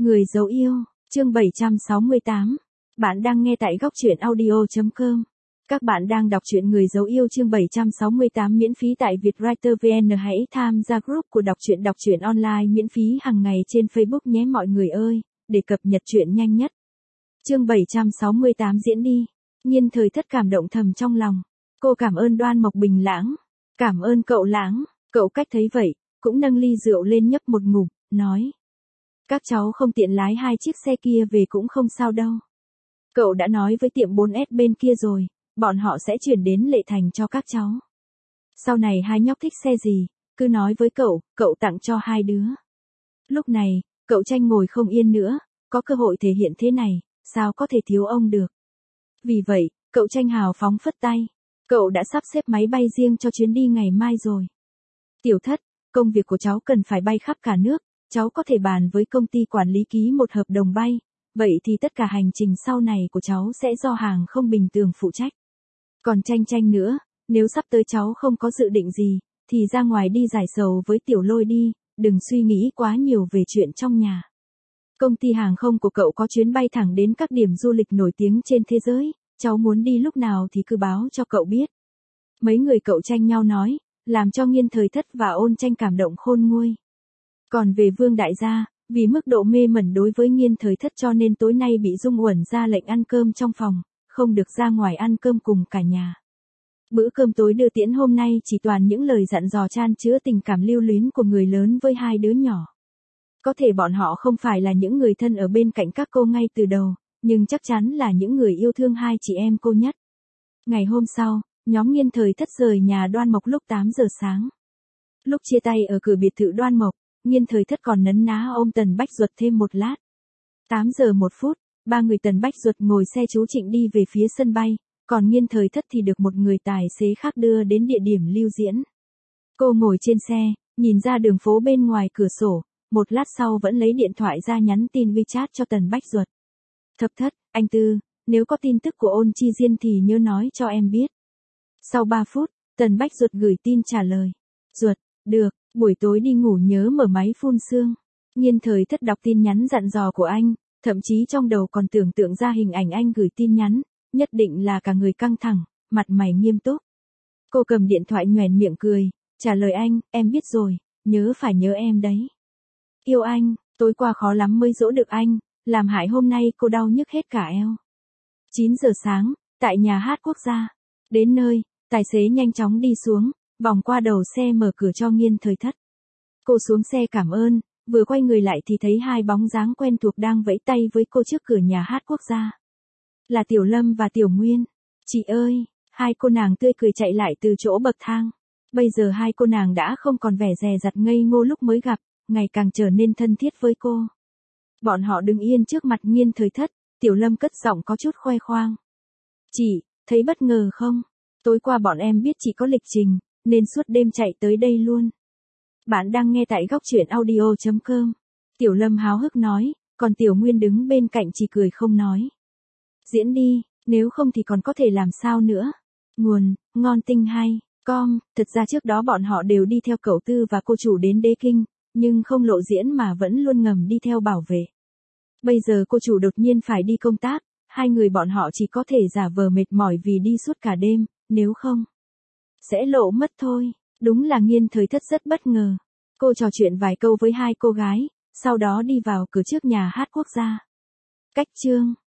Người dấu yêu, chương 768. Bạn đang nghe tại góc truyện audio.com. Các bạn đang đọc truyện Người dấu yêu chương 768 miễn phí tại Vietwriter VN. Hãy tham gia group của đọc truyện online miễn phí hàng ngày trên Facebook nhé mọi người ơi, để cập nhật truyện nhanh nhất. Chương 768 diễn đi. Nhiên Thời Thất cảm động thầm trong lòng. Cô cảm ơn Đoan Mộc Bình Lãng. Cảm ơn cậu Lãng. Cậu Cách thấy vậy, cũng nâng ly rượu lên nhấp một ngụm, nói. Các cháu không tiện lái hai chiếc xe kia về cũng không sao đâu. Cậu đã nói với tiệm 4S bên kia rồi, bọn họ sẽ chuyển đến Lệ Thành cho các cháu. Sau này hai nhóc thích xe gì, cứ nói với cậu tặng cho hai đứa. Lúc này, cậu Tranh ngồi không yên nữa, có cơ hội thể hiện thế này, sao có thể thiếu ông được. Vì vậy, cậu Tranh hào phóng phất tay, cậu đã sắp xếp máy bay riêng cho chuyến đi ngày mai rồi. Tiểu Thất, công việc của cháu cần phải bay khắp cả nước. Cháu có thể bàn với công ty quản lý ký một hợp đồng bay, vậy thì tất cả hành trình sau này của cháu sẽ do hàng không bình thường phụ trách. Còn Tranh nữa, nếu sắp tới cháu không có dự định gì, thì ra ngoài đi giải sầu với Tiểu Lôi đi, đừng suy nghĩ quá nhiều về chuyện trong nhà. Công ty hàng không của cậu có chuyến bay thẳng đến các điểm du lịch nổi tiếng trên thế giới, cháu muốn đi lúc nào thì cứ báo cho cậu biết. Mấy người cậu tranh nhau nói, làm cho Nhiên Thời Thất và Ôn Tranh cảm động khôn nguôi. Còn về Vương đại gia, vì mức độ mê mẩn đối với Nhiên Thời Thất cho nên tối nay bị Dung Uẩn ra lệnh ăn cơm trong phòng, không được ra ngoài ăn cơm cùng cả nhà. Bữa cơm tối đưa tiễn hôm nay chỉ toàn những lời dặn dò chan chứa tình cảm lưu luyến của người lớn với hai đứa nhỏ. Có thể bọn họ không phải là những người thân ở bên cạnh các cô ngay từ đầu, nhưng chắc chắn là những người yêu thương hai chị em cô nhất. Ngày hôm sau, nhóm Nhiên Thời Thất rời nhà Đoan Mộc lúc 8 giờ sáng. Lúc chia tay ở cửa biệt thự Đoan Mộc, Nhiên Thời Thất còn nấn ná ôm Tần Bách Duật thêm một lát. 8 giờ 1 phút, ba người Tần Bách Duật ngồi xe chú Trịnh đi về phía sân bay, còn Nhiên Thời Thất thì được một người tài xế khác đưa đến địa điểm lưu diễn. Cô ngồi trên xe, nhìn ra đường phố bên ngoài cửa sổ, một lát sau vẫn lấy điện thoại ra nhắn tin WeChat cho Tần Bách Duật. Thập Thất, anh Tư, nếu có tin tức của Ôn Chi Diên thì nhớ nói cho em biết. Sau 3 phút, Tần Bách Duật gửi tin trả lời. Duật, được. Buổi tối đi ngủ nhớ mở máy phun sương. Nhiên Thời Thất đọc tin nhắn dặn dò của anh, thậm chí trong đầu còn tưởng tượng ra hình ảnh anh gửi tin nhắn, nhất định là cả người căng thẳng, mặt mày nghiêm túc. Cô cầm điện thoại nhoẻn miệng cười, trả lời anh, em biết rồi, phải nhớ em đấy. Yêu anh, tối qua khó lắm mới dỗ được anh, làm hại hôm nay cô đau nhức hết cả eo. 9 giờ sáng, tại nhà hát quốc gia. Đến nơi, tài xế nhanh chóng đi xuống, vòng qua đầu xe mở cửa cho Nhiên Thời Thất. Cô xuống xe cảm ơn, vừa quay người lại thì thấy hai bóng dáng quen thuộc đang vẫy tay với cô trước cửa nhà hát quốc gia. Là Tiểu Lâm và Tiểu Nguyên. Chị ơi, hai cô nàng tươi cười chạy lại từ chỗ bậc thang. Bây giờ hai cô nàng đã không còn vẻ dè dặt ngây ngô lúc mới gặp, ngày càng trở nên thân thiết với cô. Bọn họ đứng yên trước mặt Nhiên Thời Thất, Tiểu Lâm cất giọng có chút khoe khoang. Chị, thấy bất ngờ không? Tối qua bọn em biết chị có lịch trình, nên suốt đêm chạy tới đây luôn. Bạn đang nghe tại góc truyện audio.com. Tiểu Lâm háo hức nói, còn Tiểu Nguyên đứng bên cạnh chỉ cười không nói. Diễn đi, nếu không thì còn có thể làm sao nữa. Nguồn, ngon tinh hay, com, thật ra trước đó bọn họ đều đi theo cậu Tư và cô chủ đến Đế Kinh, nhưng không lộ diễn mà vẫn luôn ngầm đi theo bảo vệ. Bây giờ cô chủ đột nhiên phải đi công tác, hai người bọn họ chỉ có thể giả vờ mệt mỏi vì đi suốt cả đêm, nếu không sẽ lộ mất thôi. Đúng là Nhiên Thời Thất rất bất ngờ. Cô trò chuyện vài câu với hai cô gái, sau đó đi vào cửa trước nhà hát quốc gia. Cách chương